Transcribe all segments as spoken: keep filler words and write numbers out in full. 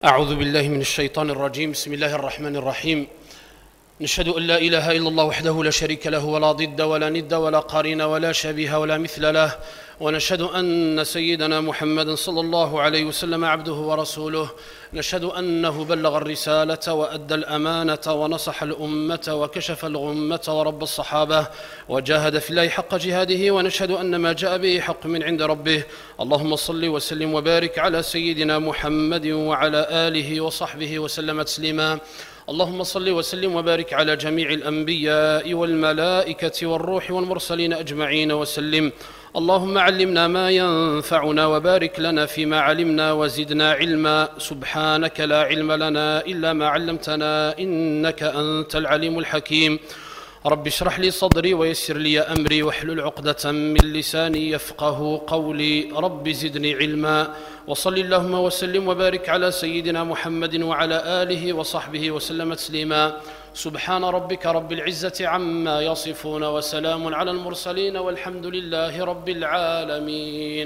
أعوذ بالله من الشيطان الرجيم. بسم الله الرحمن الرحيم. نشهد أن لا إله إلا الله وحده لا شريك له ولا ضد ولا ند ولا قرين ولا شبيه ولا مثل له، ونشهد أن سيدنا محمد صلى الله عليه وسلم عبده ورسوله. نشهد أنه بلغ الرسالة وأدى الأمانة ونصح الأمة وكشف الغمة ورب الصحابة وجاهد في الله حق جهاده، ونشهد أن ما جاء به حق من عند ربه. اللهم صل وسلم وبارك على سيدنا محمد وعلى آله وصحبه وسلم تسليما. اللهم صل وسلم وبارك على جميع الأنبياء والملائكة والروح والمرسلين أجمعين وسلم. اللهم علمنا ما ينفعنا وبارك لنا فيما علمنا وزدنا علما. سبحانك لا علم لنا إلا ما علمتنا إنك أنت العليم الحكيم. رب اشرح لي صدري ويسر لي أمري واحلل عقدة من لساني يفقه قولي. رب زدني علما. وصل اللهم وسلم وبارك على سيدنا محمد وعلى آله وصحبه وسلم تسليما. سبحان ربك رب العزة عما يصفون وسلام على المرسلين والحمد لله رب العالمين.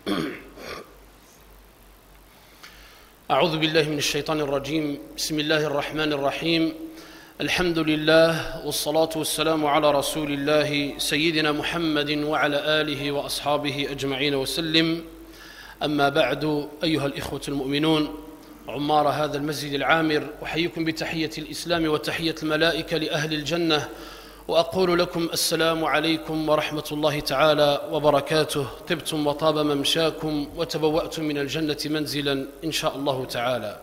أعوذ بالله من الشيطان الرجيم. بسم الله الرحمن الرحيم. الحمد لله والصلاة والسلام على رسول الله سيدنا محمد وعلى آله وأصحابه أجمعين وسلم. أما بعد، أيها الإخوة المؤمنون عمار هذا المسجد العامر، أحييكم بتحية الإسلام وتحية الملائكة لأهل الجنة، وأقول لكم السلام عليكم ورحمة الله تعالى وبركاته. طبتم وطاب ممشاكم وتبوأتم من الجنة منزلا إن شاء الله تعالى.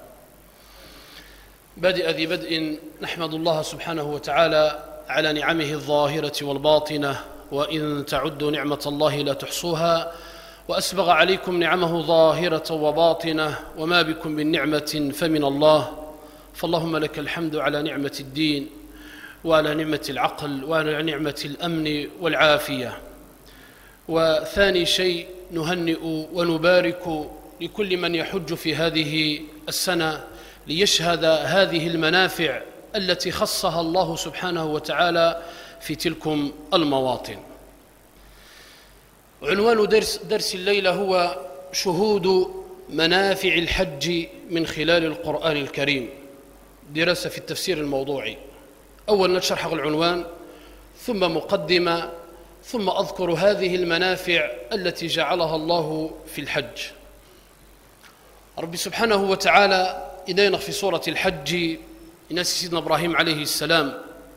بادئ ذي بدء، نحمد الله سبحانه وتعالى على نعمه الظاهرة والباطنة، وإن تعدوا نعمة الله لا تحصوها، وأسبغ عليكم نعمه ظاهرة وباطنة، وما بكم من نعمة فمن الله. فاللهم لك الحمد على نعمة الدين وعلى نعمة العقل وعلى نعمة الأمن والعافية. وثاني شيء، نهنئ ونبارك لكل من يحج في هذه السنة ليشهد هذه المنافع التي خصها الله سبحانه وتعالى في تلكم المواطن. عنوان درس, درس الليلة هو شهود منافع الحج من خلال القرآن الكريم، دراسة في التفسير الموضوعي. أولا نشرح العنوان، ثم مقدمة، ثم أذكر هذه المنافع التي جعلها الله في الحج. رب سبحانه وتعالى إلينا في سورة الحج إناس سيدنا إبراهيم عليه السلام: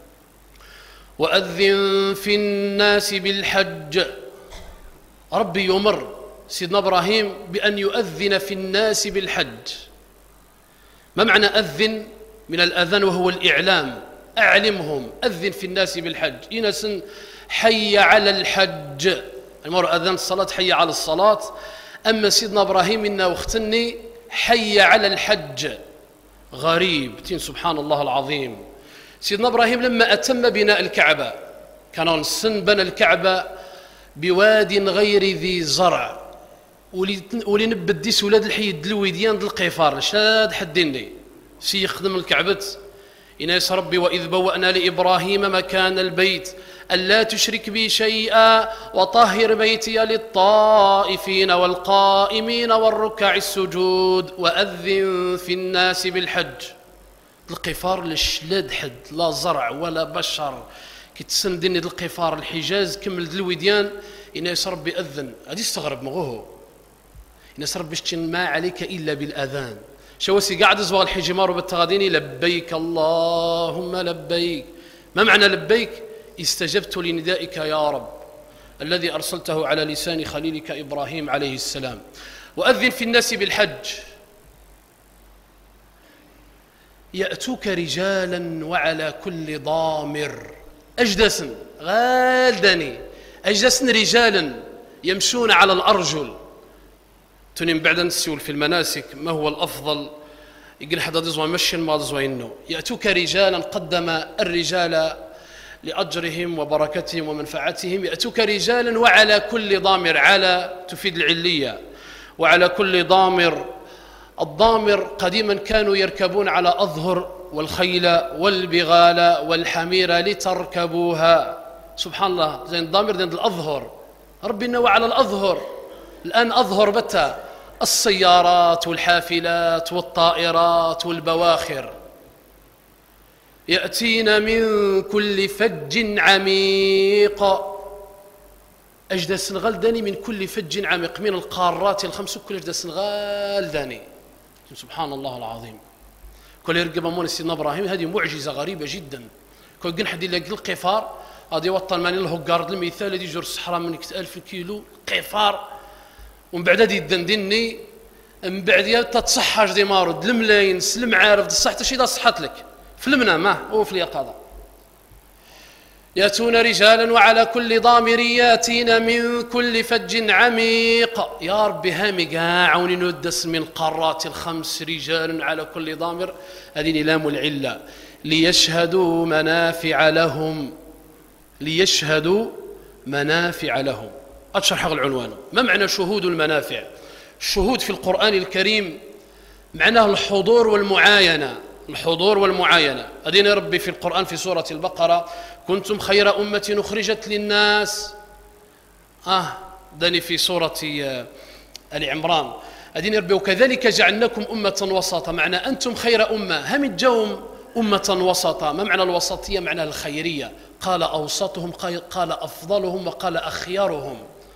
وأذن في الناس بالحج. ربي يمر سيدنا إبراهيم بأن يؤذن في الناس بالحج. ما معنى أذن؟ من الأذان وهو الإعلام، أعلمهم، أذن في الناس بالحج. إناس حي على الحج، المرء أذان الصلاة حي على الصلاة. أما سيدنا إبراهيم إنا واختني حي على الحج. غريب تين، سبحان الله العظيم. سيدنا إبراهيم لما أتم بناء الكعبة، كان السن بنى الكعبة بواد غير ذي زرع، ولي نبت ديس ولاد الحي يدلوي ديان د القفار شاد حديني سي يخدم الكعبة. إناس ربي: وإذ بوأنا لإبراهيم مكان البيت ألا تشرك بي شيئا وطهر بيتي للطائفين والقائمين والركع السجود وأذن في الناس بالحج. القفار للشلاد حد، لا زرع ولا بشر، كتسن ديني القفار الحجاز كمل دلويديان. إناس ربي أذن، هذه استغرب مغوه. إناس ربي اشتن ما عليك إلا بالأذان. شوسي قاعد زوال الحجمار بالتغاديني: لبيك اللهم لبيك. ما معنى لبيك؟ استجبت لندائك يا رب الذي أرسلته على لسان خليلك إبراهيم عليه السلام. وأذن في الناس بالحج يأتوك رجالا وعلى كل ضامر. أجدسن غالدني أجدسن رجالا يمشون على الأرجل. تنين بعد نسيول في المناسك ما هو الأفضل؟ يقول حدا دزوا مشي ما دزوا إنه يأتوك رجالا، قدم الرجال لأجرهم وبركتهم ومنفعتهم. يأتوك رجالا وعلى كل ضامر، على تفيد العلية، وعلى كل ضامر. الضامر قديما كانوا يركبون على أظهر، والخيل والبغال والحمير لتركبوها. سبحان الله، زين الضامر زين الأظهر. ربنا وعلى الأظهر، الآن أظهر بتا السيارات والحافلات والطائرات والبواخر يأتين من كل فج عميق. أجد السنغال داني من كل فج عميق، من القارات الخمس كل أجد السنغال داني. سبحان الله العظيم. كل يرقب أمون سيدنا إبراهيم، هذه معجزة غريبة جدا. كل جن حد يلاقي القفار هذه وطن ماني له قارد المثال الذي يجر الصحراء من ألف كيلو قفار، ومن بعد هذه الدندني من بعد تتصحج دي مارد الملاين سلم عارف الصحة شي إذا صحت لك في المنام هو في اليقظة. يأتون رجالا وعلى كل ضامر ياتين من كل فج عميق. يا ربي هامي قاعوني ندس من قارات الخمس رجال على كل ضامر، هذه لام العلة ليشهدوا منافع لهم. ليشهدوا منافع لهم. أشرح العنوان. ما معنى شهود المنافع؟ الشهود في القرآن الكريم معناه الحضور والمعاينة. الحضور والمعاينة. أدين ربي في القرآن في سورة البقرة كنتم خير أمة أخرجت للناس. آه داني في سورة آل عمران. أدين ربي وكذلك جعلناكم أمة وسطا، معنى أنتم خير أمة. هم الجوم أمة وسطا. ما معنى الوسطية؟ معنى الخيرية. قال أوسطهم، قال أفضلهم، وقال أخيارهم.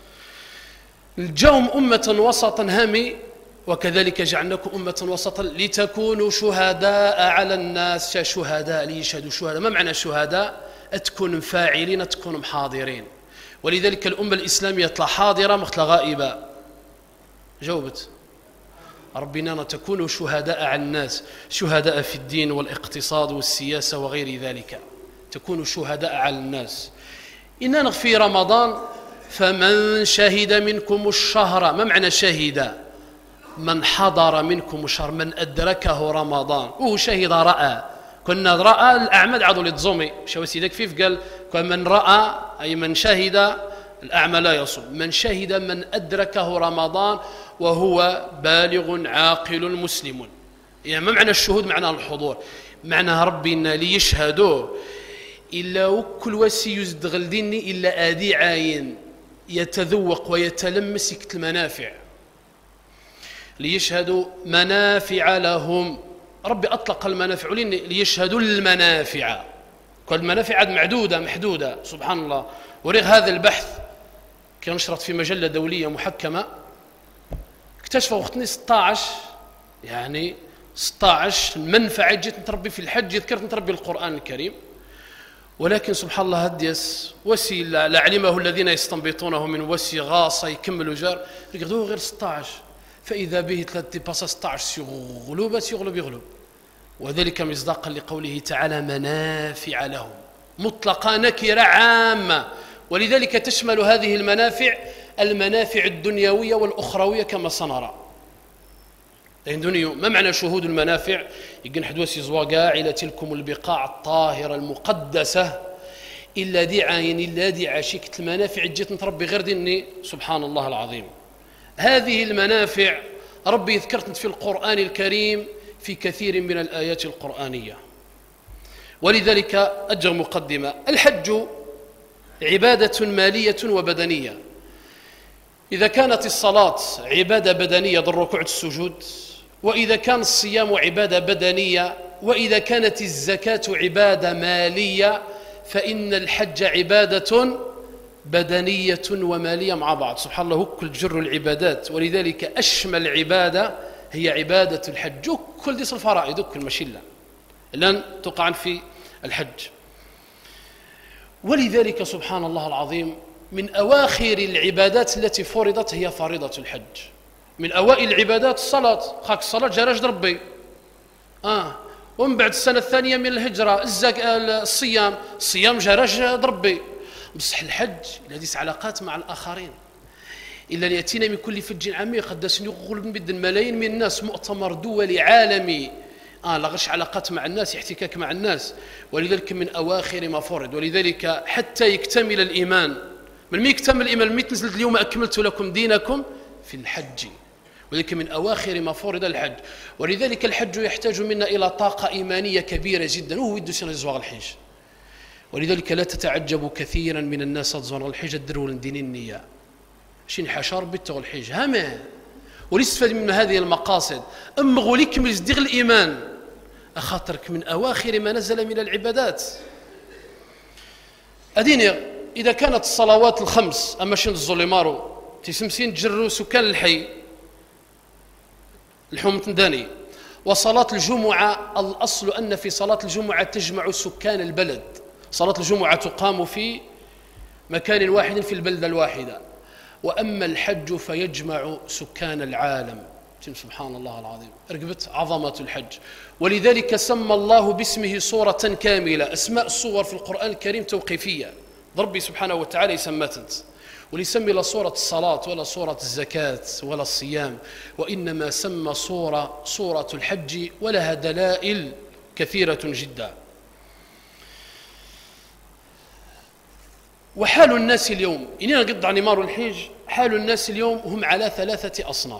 الجوم أمة وسطا هامي وكذلك جعلناكم أمة وسطا لتكونوا شهداء على الناس. شهداء ليشهدوا شهداء. ما معنى شهداء؟ تكون فاعلين، تكون حاضرين. ولذلك الأمة الإسلامية تطلع حاضرة مختلى غائبة. جاوبت ربنا تكونوا شهداء على الناس، شهداء في الدين والاقتصاد والسياسة وغير ذلك. تكونوا شهداء على الناس. إننا في رمضان فمن شهد منكم الشهر. ما معنى شهد؟ من حضر منكم الشهر، من أدركه رمضان. وهو شهد رأى. كنا رأى الأعمى عضو للتزومي شو سيدك فيف قال من رأى أي من شهد الأعمى لا يصوم. من شهد من أدركه رمضان وهو بالغ عاقل مسلم. يعني ما معنى الشهود؟ معنى الحضور. معنى ربنا ليشهدوه إلا وكل وسي يزدغل ديني إلا آدي عاين يتذوق ويتلمس يكت المنافع. ليشهدوا منافع لهم. ربي أطلق المنافع ليشهدوا المنافع. كل المنافع معدودة محدودة سبحان الله. ورغ هذا البحث كان نشرت في مجلة دولية محكمة، اكتشفوا وقتني ستة عشر يعني ستة عشر منفعة جيت نتربي في الحج، ذكرت نتربي القرآن الكريم. ولكن سبحان الله هديس وسي لعلمه الذين يستنبطونه من وسي غاصة يكملوا جار يقدروا غير ستة عشر، فإذا به ثلاثة باسا ستة عشر يغلب يغلب يغلب. وذلك مصداقا لقوله تعالى منافع لهم. مطلقة نكرة عامة. ولذلك تشمل هذه المنافع المنافع الدنيوية والأخروية كما سنرى. ما معنى شهود المنافع؟ يقول حدوسي زواقا إلى تلكم البقاع الطاهرة المقدسة إلا دي عين إلا دي عشيكة المنافع جيت نتربي غير ديني سبحان الله العظيم. هذه المنافع ربي ذكرت في القرآن الكريم في كثير من الآيات القرآنية. ولذلك أجر مقدمة. الحج عبادة مالية وبدنية. إذا كانت الصلاة عبادة بدنية بالركوع والسجود، وإذا كان الصيام عبادة بدنية، وإذا كانت الزكاة عبادة مالية، فإن الحج عبادة بدنية ومالية مع بعض. سبحان الله كل جر العبادات. ولذلك أشمل عبادة هي عبادة الحج. كل ديس الفرائض كل مشلة لن تقع في الحج. ولذلك سبحان الله العظيم من أواخر العبادات التي فرضت هي فريضة الحج. من أوائل العبادات الصلاة، خاك الصلاة جراج ربي. آه ومن بعد السنة الثانية من الهجرة الزك... الصيام الصيام جراج ربي. بصح الحج لديس علاقات مع الآخرين. إلا يأتينا من كل فج عميق قداش يغلب بد الملايين من الناس، مؤتمر دولي عالمي آه لغش علاقات مع الناس، احتكاك مع الناس. ولذلك من أواخر ما فرض. ولذلك حتى يكتمل الإيمان، من ما يكتمل الإيمان من نزلت اليوم أكملت لكم دينكم في الحج. ولذلك من أواخر ما فرض الحج. ولذلك الحج يحتاج منا إلى طاقة إيمانية كبيرة جدا، وهو يدو سنة زواغ الحج. ولذلك لا تتعجبوا كثيرا من الناس تزور الحج الدرول دين النية شين حشار بيتغ الحج هما وليستفاد من هذه المقاصد. أما غولي كمل يزدغ الإيمان أخاطرك من أواخر ما نزل من العبادات. أديني إذا كانت الصلوات الخمس أما شين الظلمارو تسمسين تجروا سكان الحي الحوم تنداني، وصلاة الجمعة الأصل أن في صلاة الجمعة تجمع سكان البلد، صلاة الجمعة تقام في مكان واحد في البلدة الواحدة. وأما الحج فيجمع سكان العالم. سبحان الله العظيم، رقبت عظمة الحج. ولذلك سمى الله باسمه صورة كاملة. أسماء الصور في القرآن الكريم توقيفية، ربي سبحانه وتعالى يسمتنت، وليسمي لا صورة الصلاة ولا صورة الزكاة ولا الصيام، وإنما سمى صورة صورة الحج، ولها دلائل كثيرة جدا. وحال الناس اليوم إننا قد عن نمار الحج، حال الناس اليوم هم على ثلاثة أصناف.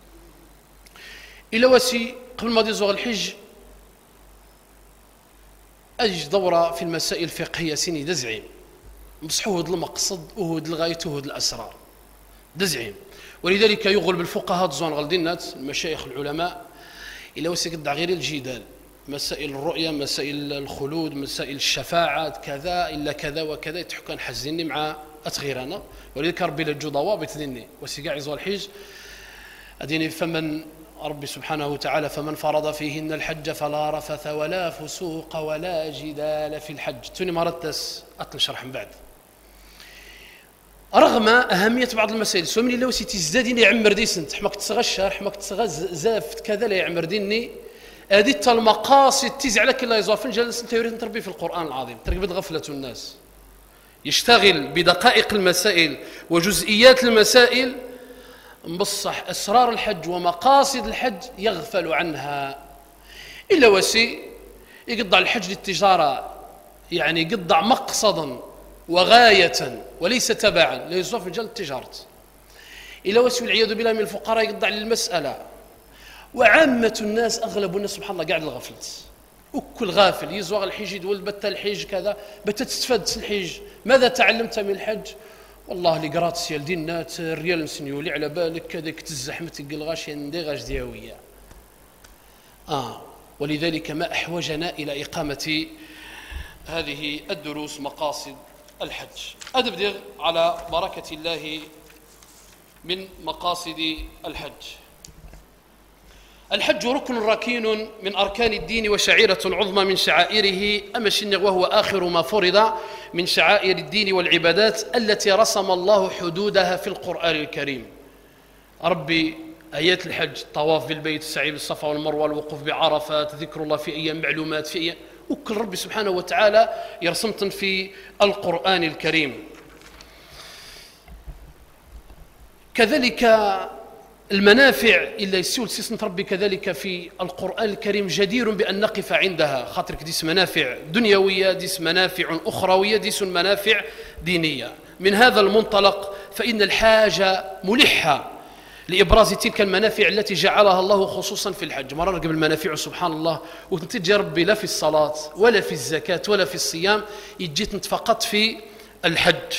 إلى وسي قبل ما يزوغ الحج أجي دورة في المسائل الفقهية سيني دزعيم بصحوه المقصد وهود الغاية وهود الأسرار دزعيم. ولذلك يغلب الفقهاء تزوان غالدينات المشايخ العلماء إلى وسي قد غير الجدال، مسائل الرؤية، مسائل الخلود، مسائل الشفاعات، كذا إلا كذا وكذا، يتحكى حزني مع أتغيرنا. ولذلك ربي لجو ضوابط ذني وسيقاع يزوى الحج أديني فمن ربي سبحانه وتعالى فمن فرض فيهن الحج فلا رفث ولا فسوق ولا جدال في الحج. توني مرتس أطل شرح من بعد. رغم أهمية بعض المسائل سوى من الله وسيتي زاديني يعمر ديسنت حماك تسغى الشرح حماك تسغى زافت كذا لا يعمر ديني أديت المقاصد تيزي على كل يزوافن جالس انت يريد تربي في القرآن العظيم. ترقبت غفلة الناس يشتغل بدقائق المسائل وجزئيات المسائل، مبصح أسرار الحج ومقاصد الحج يغفل عنها. إلا وسي يقضع الحج للتجارة، يعني يقضع مقصدا وغاية وليس تبعا، لا يصرف في مجال التجارة. إلا وسي والعياذ بالله من الفقراء يقضع للمسألة. وعامة الناس أغلب الناس سبحان الله قاعد الغفلت وكل غافل يزوغ الحج يدول بتا الحج كذا بتا تستفاد الحج. ماذا تعلمت من الحج؟ والله اللي قرات سيال دينات الريال نسنيولي على بالك كذاك تزحمت الغاشي نديغاش دياويه. اه ولذلك ما احوجنا الى اقامه هذه الدروس مقاصد الحج. ادبدغ على بركه الله من مقاصد الحج. الحج ركن ركين من أركان الدين وشعيرة عظمى من شعائره، أما الشنغ وهو آخر ما فرض من شعائر الدين والعبادات التي رسم الله حدودها في القرآن الكريم. ربي آيات الحج، طواف بالبيت، السعي بالصفا والمروة، الوقوف بعرفات، ذكر الله في أيام معلومات، في أيام وكل ربي سبحانه وتعالى يرسمتن في القرآن الكريم. كذلك المنافع إلا يسول سيسنة ربي كذلك في القرآن الكريم جدير بأن نقف عندها، خاطرك ديس منافع دنيوية، ديس منافع أخروية، ديس منافع دينية. من هذا المنطلق فإن الحاجة ملحة لإبراز تلك المنافع التي جعلها الله خصوصا في الحج. مرة قبل المنافع سبحان الله وتنتج ربي لا في الصلاة ولا في الزكاة ولا في الصيام، يجيت فقط في الحج.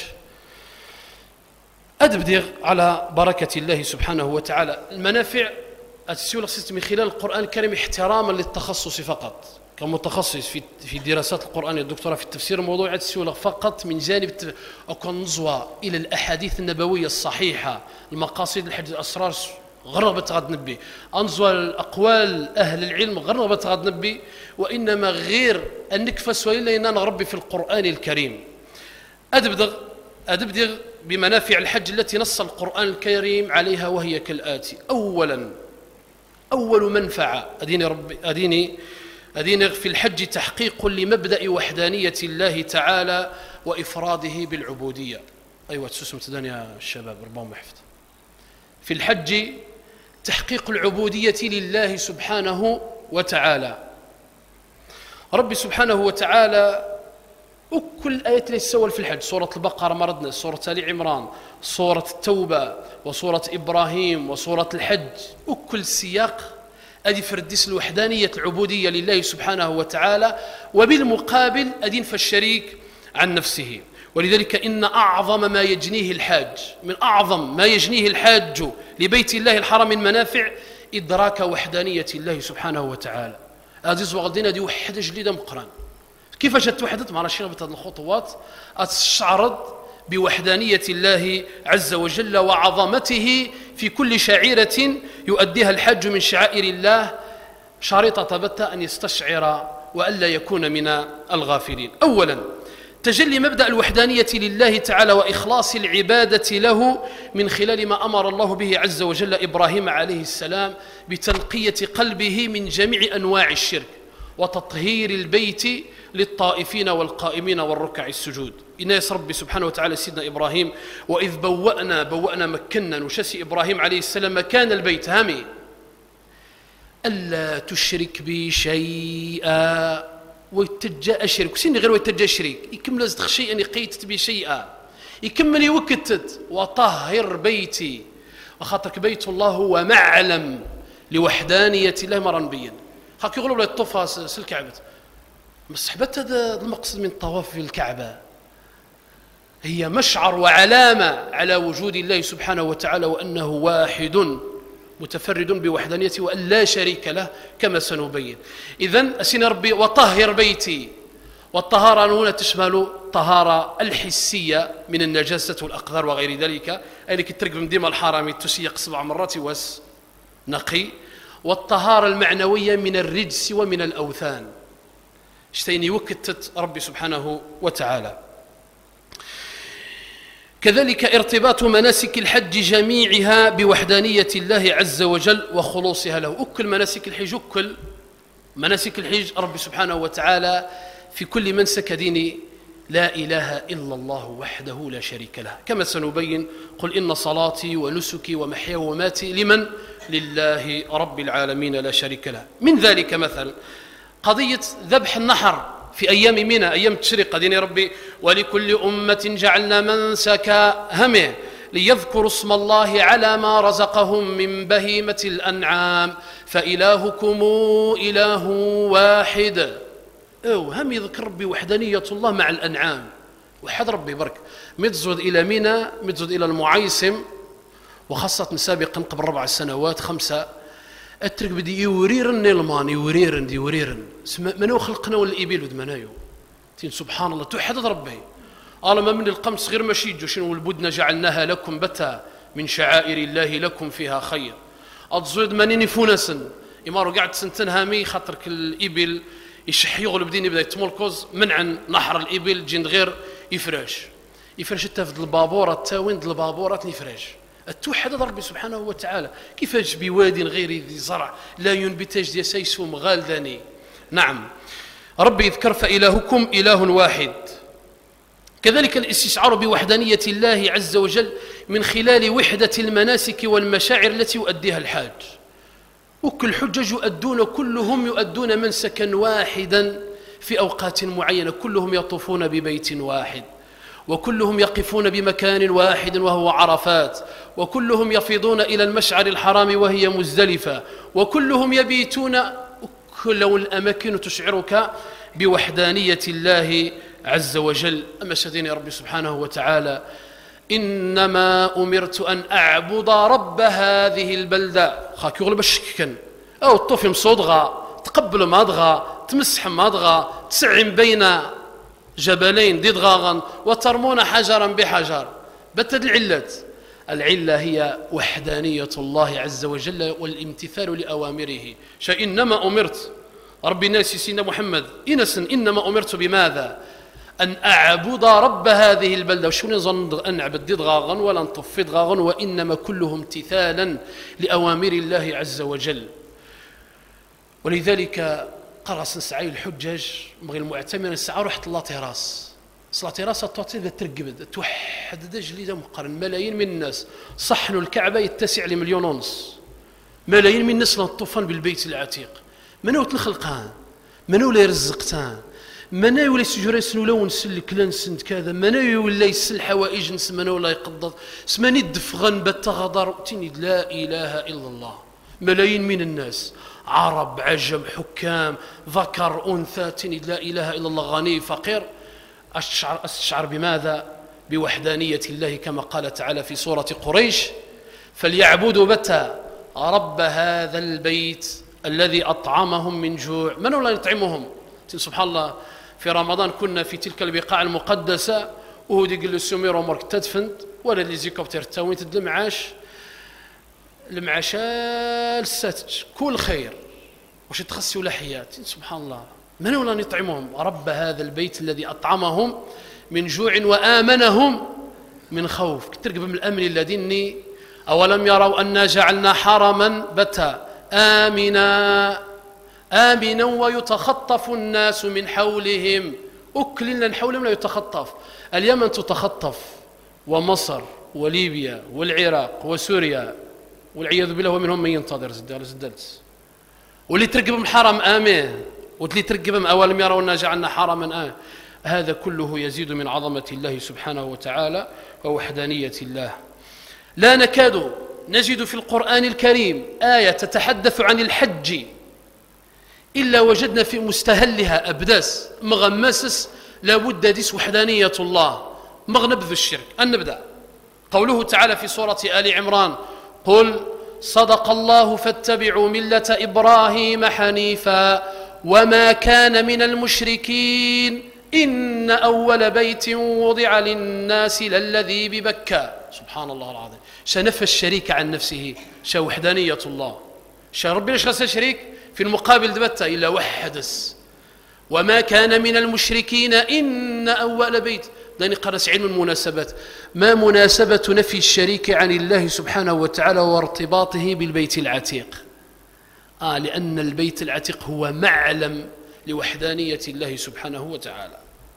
أدبدغ على بركة الله سبحانه وتعالى. المنافع السيولة من خلال القرآن الكريم احتراما للتخصص فقط، كمتخصص في في دراسات القرآن الدكتوراه في التفسير الموضوعي السيولة فقط من جانب أو نزوى إلى الأحاديث النبوية الصحيحة، المقاصد الحج، الأسرار غرغبة غاد نبي، أنزوى الأقوال أهل العلم غرغبة غاد نبي، وإنما غير النكفس وإلا إننا نغربي في القرآن الكريم. أدبدغ أدبدغ بمنافع الحج التي نص القرآن الكريم عليها، وهي كالآتي: أولا أول منفعة أديني ربي أديني أديني في الحج تحقيق لمبدأ وحدانية الله تعالى وإفراده بالعبودية. أيوة تسوسم تدان يا الشباب ربهم محفظ. في الحج تحقيق العبودية لله سبحانه وتعالى. ربي سبحانه وتعالى وكل آية اللي تسول في الحج، سورة البقرة مردنا، سورة آل عمران، سورة التوبة، وسورة إبراهيم، وسورة الحج، وكل سياق أدي فردس الوحدانية العبودية لله سبحانه وتعالى. وبالمقابل أدين فالشريك عن نفسه. ولذلك إن أعظم ما يجنيه الحاج من أعظم ما يجنيه الحاج لبيت الله الحرام من منافع إدراك وحدانية الله سبحانه وتعالى. هذه زوغدين دي وحدة جديدة مقران. كيفاش توحدت مع رشينا بهذه الخطوات أتشعرض بوحدانية الله عز وجل وعظمته في كل شعيرة يؤديها الحاج من شعائر الله، شريطة بتة أن يستشعر وألا يكون من الغافلين. أولا تجلي مبدأ الوحدانية لله تعالى وإخلاص العبادة له من خلال ما أمر الله به عز وجل إبراهيم عليه السلام بتنقية قلبه من جميع أنواع الشرك وتطهير البيت للطائفين والقائمين والركع السجود. إناس ربي سبحانه وتعالى سيدنا إبراهيم وإذ بوأنا بوأنا مكنا وشسي إبراهيم عليه السلام مكان البيت هامي ألا تشرك بي شيئا ويتجا أشرك سيني غير ويتجا شريك يكمل لازدخ شيئا يقيتت بي شيئا يكمل يوكتت وطهر بيتي وخاطرك بيت الله هو معلم لوحدانية الله مرنبيا. خاك يقولوا بلا الطوفة سالكعبة مسحبت هذا المقصد من طواف الكعبة هي مشعر وعلامة على وجود الله سبحانه وتعالى وأنه واحد متفرد بوحدانيته وأن لا شريك له كما سنبين. إذن أسين ربي وطهر بيتي، والطهارة هنا تشمل الطهارة الحسية من النجاسة والأقذار وغير ذلك، أي لك ترك من ديما الحرام تسيق سبع مرات واس نقي، والطهارة المعنوية من الرجس ومن الأوثان اشتين يوكتت ربي سبحانه وتعالى. كذلك ارتباط مناسك الحج جميعها بوحدانية الله عز وجل وخلوصها له. أكل مناسك الحج أكل مناسك الحج ربي سبحانه وتعالى في كل منسك دين لا إله إلا الله وحده لا شريك له، كما سنبين قل إن صلاتي ونسكي ومحياي ومماتي لمن؟ لله رب العالمين لا شريك له. من ذلك مثلا قضية ذبح النحر في أيام منى أيام التشريق دين ربي ولكل أمة جعلنا منسكا همه ليذكروا اسم الله على ما رزقهم من بهيمة الأنعام فإلهكم إله واحد. أو هم يذكر ربي وحدانية الله مع الأنعام وحد ربي برك متزود إلى منى متزود إلى المعيسم، وخاصة سابقا قبل ربع سنوات خمسة أترك بدي يوريرن المان يوريرن دي يوريرن منو خلقنا والإبل ود منايو تين سبحان الله توحد ربي قال ما من القمص غير ماشي شنو البدن جعلناها لكم بتا من شعائر الله لكم فيها خير أتزود منيني فونسن إمارو قاعد سنتين هامي خاطرك الإبل يشح يغلب ديني بدا يتمركز منعا نحر الإبل جند غير يفرش يفرش التفد البابورة التاوين البابورة يفرش التوحد ربي سبحانه وتعالى كيفاش بواد غير ذي زرع لا ينبتج دي سيسوم غالداني. نعم ربي يذكر فإلهكم إله واحد. كذلك الاستشعار بوحدانية الله عز وجل من خلال وحدة المناسك والمشاعر التي يؤديها الحاج. وكل حجج يؤدون كلهم يؤدون منسكا واحدا في أوقات معينة، كلهم يطوفون ببيت واحد وكلهم يقفون بمكان واحد وهو عرفات، وكلهم يفيضون إلى المشعر الحرام وهي مزدلفة، وكلهم يبيتون. كل الأماكن تشعرك بوحدانية الله عز وجل. أما سيدنا ربي سبحانه وتعالى إنما أمرت أن أعبد رب هذه البلدة خاك يغلب الشككن أو الطفل مصودغا تقبل مادغا تمسح مادغا تسعم بين جبلين ضدغاغا وترمون حجرا بحجر. بتد العلة العلة هي وحدانية الله عز وجل والامتثال لأوامره. شيء إنما أمرت ربي الناس سيدنا محمد إنسا إنما أمرت بماذا؟ أن أعبد رب هذه البلدة. وشو نظن أن نعبد ضغاغا ولا نطفي ضغاغا، وإنما كله امتثالا لأوامر الله عز وجل. ولذلك قرص نسعي الحجاج مغي المعتمر نسعى رحت الله تراس صلاة تراس التوتي ذا ترقبد توحد دجلي مقارن ملايين من الناس صحن الكعبة يتسع لمليون ونص، ملايين من الناس لنطوفان بالبيت العتيق. منو تلخلقان منو لا يرزقتان منو ولا سجريسن ولا ونسلك لا نسند كذا منو ولا يسل حوائج نس منو ولا يقضض سماني الدفغن بتغدر تني لا إله إلا الله. ملايين من الناس عرب عجم حكام ذكر أنثى تني لا إله إلا الله غني فقير أشعر, أشعر بماذا؟ بوحدانية الله كما قال تعالى في سورة قريش: فليعبدوا بتى رب هذا البيت الذي أطعمهم من جوع. من هو لا يطعمهم؟ سبحان الله، في رمضان كنا في تلك البقاع المقدسة وهودي قل السمير ومرك تدفند ولا اللي زيكوبتر تاوين تد المعاش المعاشال الساتج كل خير وش تخسي ولا حيات. سبحان الله، من هو لا يطعمهم؟ رب هذا البيت الذي أطعمهم من جوع وآمنهم من خوف. ترقب من الأمن الذي أولم يروا أنا جعلنا حرما بتا آمنا آمنا ويتخطف الناس من حولهم. أكل من حولهم لا يتخطف. اليمن تتخطف ومصر وليبيا والعراق وسوريا والعياذ بالله ومنهم من ينتظر زدال زدالت. واللي ترقبهم حرم آمن واللي ترقبهم أولم يروا أنا جعلنا حرما آمن. هذا كله يزيد من عظمة الله سبحانه وتعالى ووحدانية الله. لا نكاد نجد في القرآن الكريم آية تتحدث عن الحج إلا وجدنا في مستهلها أبداس مغمسس لابد ديس وحدانية الله مغنبذ الشرك. أن نبدأ قوله تعالى في سورة آل عمران: قل صدق الله فاتبعوا ملة إبراهيم حنيفا وما كان من المشركين إن أول بيت وضع للناس للذي ببكة. سبحان الله العظيم، شنفى الشريك عن نفسه، شا وحدانية الله، شا ربي ليش غسل شريك في المقابل دبتة إلا وحدس. وما كان من المشركين إن أول بيت. داني قرس علم المناسبات، ما مناسبة نفي الشريك عن الله سبحانه وتعالى وارتباطه بالبيت العتيق؟ آه لأن البيت العتيق هو معلم لوحدانية الله سبحانه وتعالى.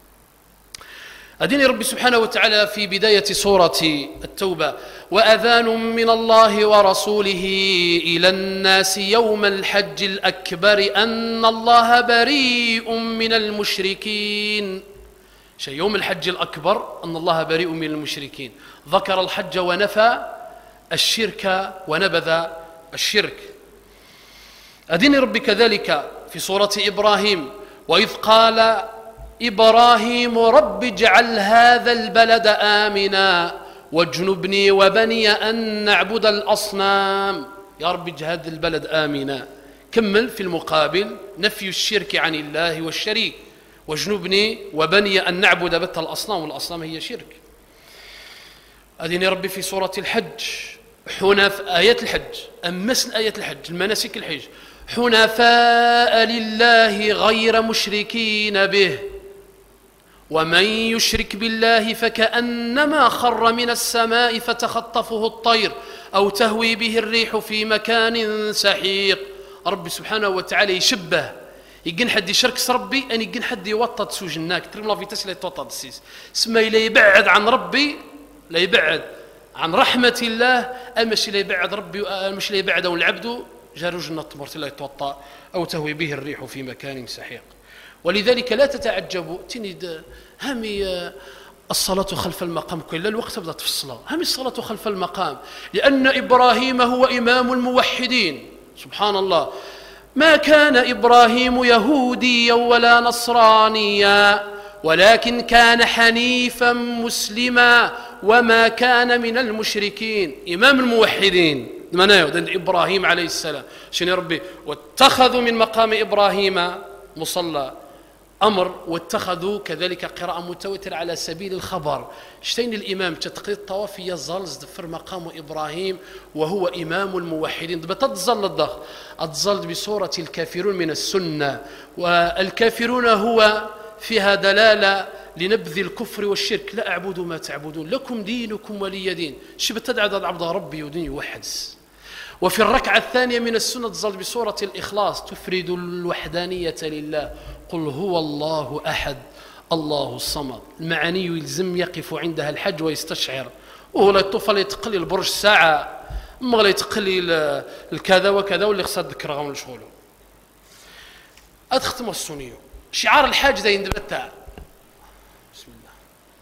أدين ربي سبحانه وتعالى في بداية سورة التوبة: وأذان من الله ورسوله إلى الناس يوم الحج الأكبر أن الله بريء من المشركين. شيء يوم الحج الأكبر أن الله بريء من المشركين. ذكر الحج ونفى الشرك ونبذ الشرك. أدين ربي كذلك في سورة إبراهيم: وإذ قال إبراهيم رب اجعل هذا البلد آمنا واجنبني وبني أن نعبد الأصنام. يا رب اجعل هذا البلد آمنا. كمل في المقابل نفي الشرك عن الله والشريك: واجنبني وبني أن نعبد بت الأصنام، والأصنام هي شرك. أدين ربي في سورة الحج حناف آيات الحج أمس آيات الحج المناسك الحج: حنفاء لله غير مشركين به ومن يشرك بالله فكأنما خر من السماء فتخطفه الطير أو تهوي به الريح في مكان سحيق. ربي سبحانه وتعالى يشبه يقن حد يشركس ربي أن يقن حد يوطد سوجناك ترم الله في تسلي توطد السيس اسمه لا يبعد عن ربي، لا يبعد عن رحمة الله، أمش لا يبعد ربي أمش لا يبعد أو العبد جارو جنة تمرت لا يتوطى أو تهوي به الريح في مكان سحيق. ولذلك لا تتعجبوا تند همي الصلاة خلف المقام كل الوقت بدأت في الصلاة همي الصلاة خلف المقام، لأن إبراهيم هو إمام الموحدين. سبحان الله، ما كان إبراهيم يهوديا ولا نصرانيا ولكن كان حنيفا مسلما وما كان من المشركين. إمام الموحدين منايو إبراهيم عليه السلام شنو ربي واتخذوا من مقام إبراهيم مصلى أمر، واتخذوا كذلك قراءة متوترة على سبيل الخبر. شتين الإمام تتقيد الطواف يظل في مقام إبراهيم وهو إمام الموحدين. بتظل الضغط أتظل بصورة الكافرون من السنة، والكافرون هو فيها دلالة لنبذ الكفر والشرك. لا أعبد ما تعبدون لكم دينكم ولي دين. شبت تدعى عبد ربي ودين يوحد. وفي الركعة الثانية من السنة تظل بصورة الإخلاص تفرد الوحدانية لله. قل هو الله أحد الله الصمد. المعاني يلزم يقف عندها الحج ويستشعر، وهو لا يطفل يتقلي البرج ساعة ما لا يتقلي الكذا وكذا واللي خصها تذكر غير شغله. أدختم السنية شعار الحاج ذا يندبتها. بسم الله.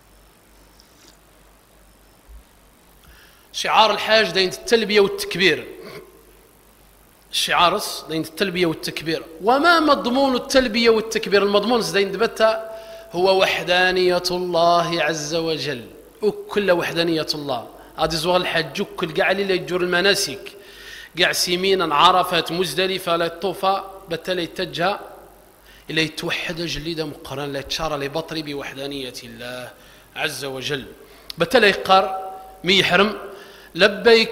شعار الحاج ذا التلبية والتكبير. الشعار ذا التلبية والتكبير. وما مضمون التلبية والتكبير؟ المضمون ذا يندبتها هو وحدانية الله عز وجل. وكل وحدانية الله هذه زوغ الحج كل قاع اللي يجور المناسك قاع سيمينا عرفت مزدلفة لا الطوفة بتالي يتجه إلا يتوحد جليدا مقرن لا يتشار لبطري بوحدانية الله عز وجل. بتالي يقر مي يحرم لبيك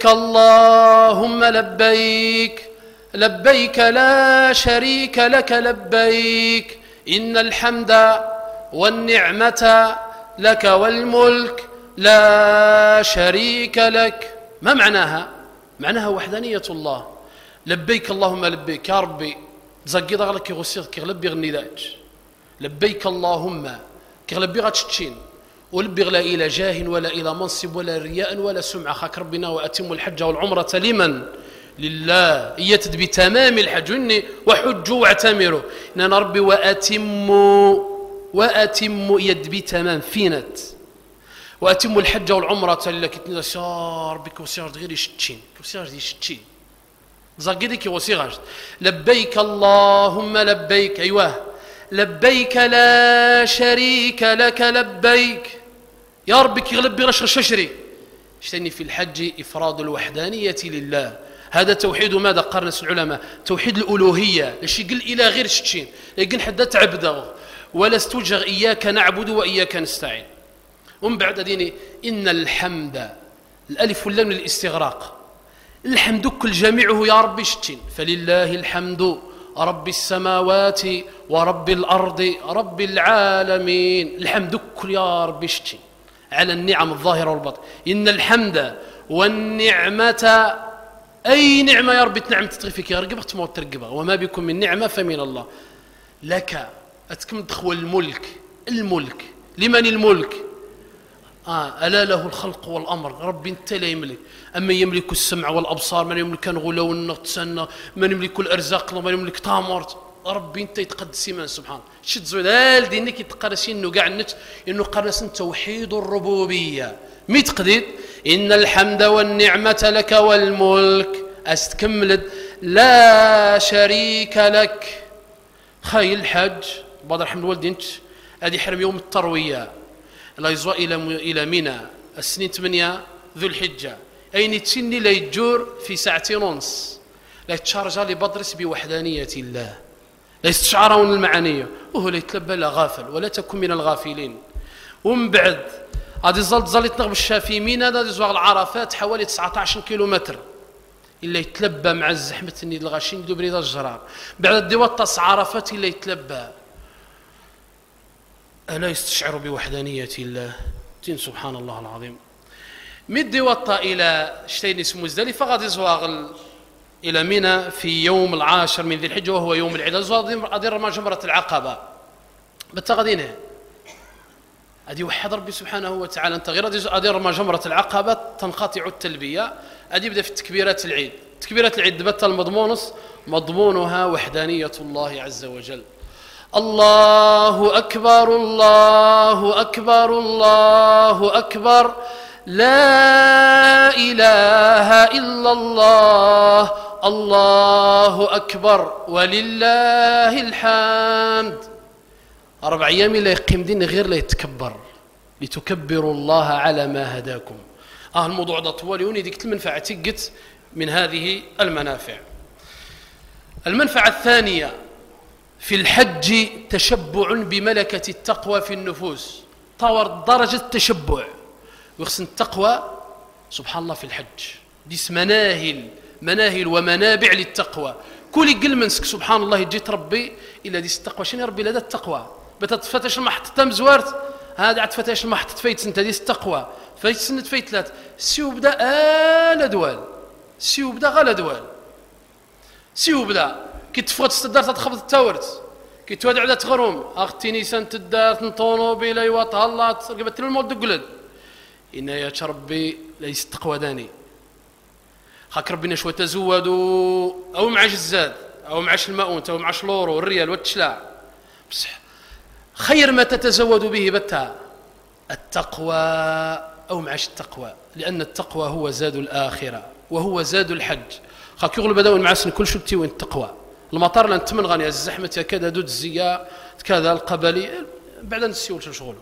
اللهم لبيك لبيك لا شريك لك لبيك إن الحمد والنعمة لك والملك لا شريك لك. ما معناها؟ معناها وحدانية الله. لبيك اللهم لبيك يا ربي تزقيض غلق كيغسيغ كيغلبي غنيداج لبيك اللهم كيغلبي غتشتشين ولبيغ لا إلى جاه ولا إلى منصب ولا رياء ولا سمعة خاك ربنا وأتم الحج والعمرة لمن؟ لله. إيتد بتمام الحج إني وحجوا واعتمروا إن أنا ربي وأتموا وأتموا يد بتمام فينت وأتموا الحج والعمرة لله كتنزل سار بك وسيار غير يشتشين وسيار يشتشين زقيدك وسيار لبيك اللهم لبيك أيوه لبيك لا شريك لك لبيك يا ربي كيغلب بغش ششري اشتني في الحج إفراد الوحدانية لله. هذا توحيد ماذا قرنس العلماء؟ توحيد الألوهية لشي قل إلى غير شتشين لكن حدا تعبده ولا استوجغ إياك نعبد وإياك نستعين. ومن بعد ديني إن الحمد الألف واللام للاستغراق الحمد كل جميعه يا ربي شتين فلله الحمد رب السماوات ورب الأرض رب العالمين. الحمد كل يا ربي شتين على النعم الظاهرة والباطنة. إن الحمد والنعمة أي نعمة يا ربي تنعم تتغفيك يا رقبة تموت ترقبة وما بكم من نعمة فمن الله. لك أتكم تخوى الملك الملك لمن الملك؟ آه ألا له الخلق والأمر ربي انت لا يملك. أما يملك السمع والأبصار من يملك الغلو والنقصان من يملك الأرزاق من يملك تامرت ربي انت يتقدس من سبحانه شد زود هال دينك يتقرسين انه قاع النت انه قرس توحيد الربوبيه مي تقديد. ان الحمد والنعمه لك والملك استكملت لا شريك لك. خاي الحج بعض الحمد والدينت هذه حرم يوم الترويه لا يزوى الى الى منى السنين ثمانية ذو الحجه اين تسني لا يجور في ساعتين ونص لا يتشارج لبدرس بوحدانيه الله لا يستشعرون المعانيه وهو لا يتلبى لا غافل ولا تكن من الغافلين. ومن بعد هذه الزلط زلت نغب الشافي من هذا زواغ العرفات حوالي تسعة عشر كيلومتر إلا يتلبى مع الزحمة النيد الغاشين دو بريد الجرار. بعد الديوطاس عرفات إلا يتلبى ألا يستشعر بوحدانية الله تين سبحان الله العظيم. مد ديوطا إلى شتين اسمه مزدلفة غادي زواغ إلى منى في يوم العاشر من ذي الحجة وهو يوم العيد غادي رمى جمرة العقبة بتغدينه أدي وحد ربي سبحانه وتعالى أنت غير أدي رمى جمرة العقبة تنقطع التلبية أدي يبدأ في تكبيرات العيد. تكبيرات العيد دبت المضمونس مضمونها وحدانية الله عز وجل. الله أكبر الله أكبر الله أكبر لا إله إلا الله الله أكبر ولله الحمد. أربع أيام لا يقيم دين غير لا يتكبر لتكبروا الله على ما هداكم. آه الموضوع ده طوال يوني ديك المنفعة تقت من هذه المنافع. المنفعة الثانية في الحج تشبع بملكة التقوى في النفوس طور درجة التشبع ويخصن التقوى سبحان الله في الحج ديس مناهل مناهل ومنابع للتقوى. كل يقل منسك سبحان الله جيت ربي إلا ديس التقوى شنو ربي لدى التقوى بتتفتش المحطة تم زوارت هذا عاد فتش المحطة تفيت سنت ديس التقوى فايت سنة فايت ثلاث سيو بدا آل دوال سيو بدا غلا دوال سيو بدا كي تفوت الدار تخبط التاورت كي توادع على تغروم اختي نيسان تدار تنطونو بلا يواطها الله قبت المود قلد إن يا ربي ليس التقوى داني خاك ربنا شوى تزودوا أو معاش الزاد أو معاش الماؤون أو معاش لورو والريال والتشلاع بصح خير ما تتزود به بتها التقوى أو معاش التقوى لأن التقوى هو زاد الآخرة وهو زاد الحج. خاك يغلب بدأوا المعاسن كل شو بتي وين التقوى المطار لان تمن غاني الزحمة كذا دود الزياء كذا القبلي بعد نسيو نشغلوا.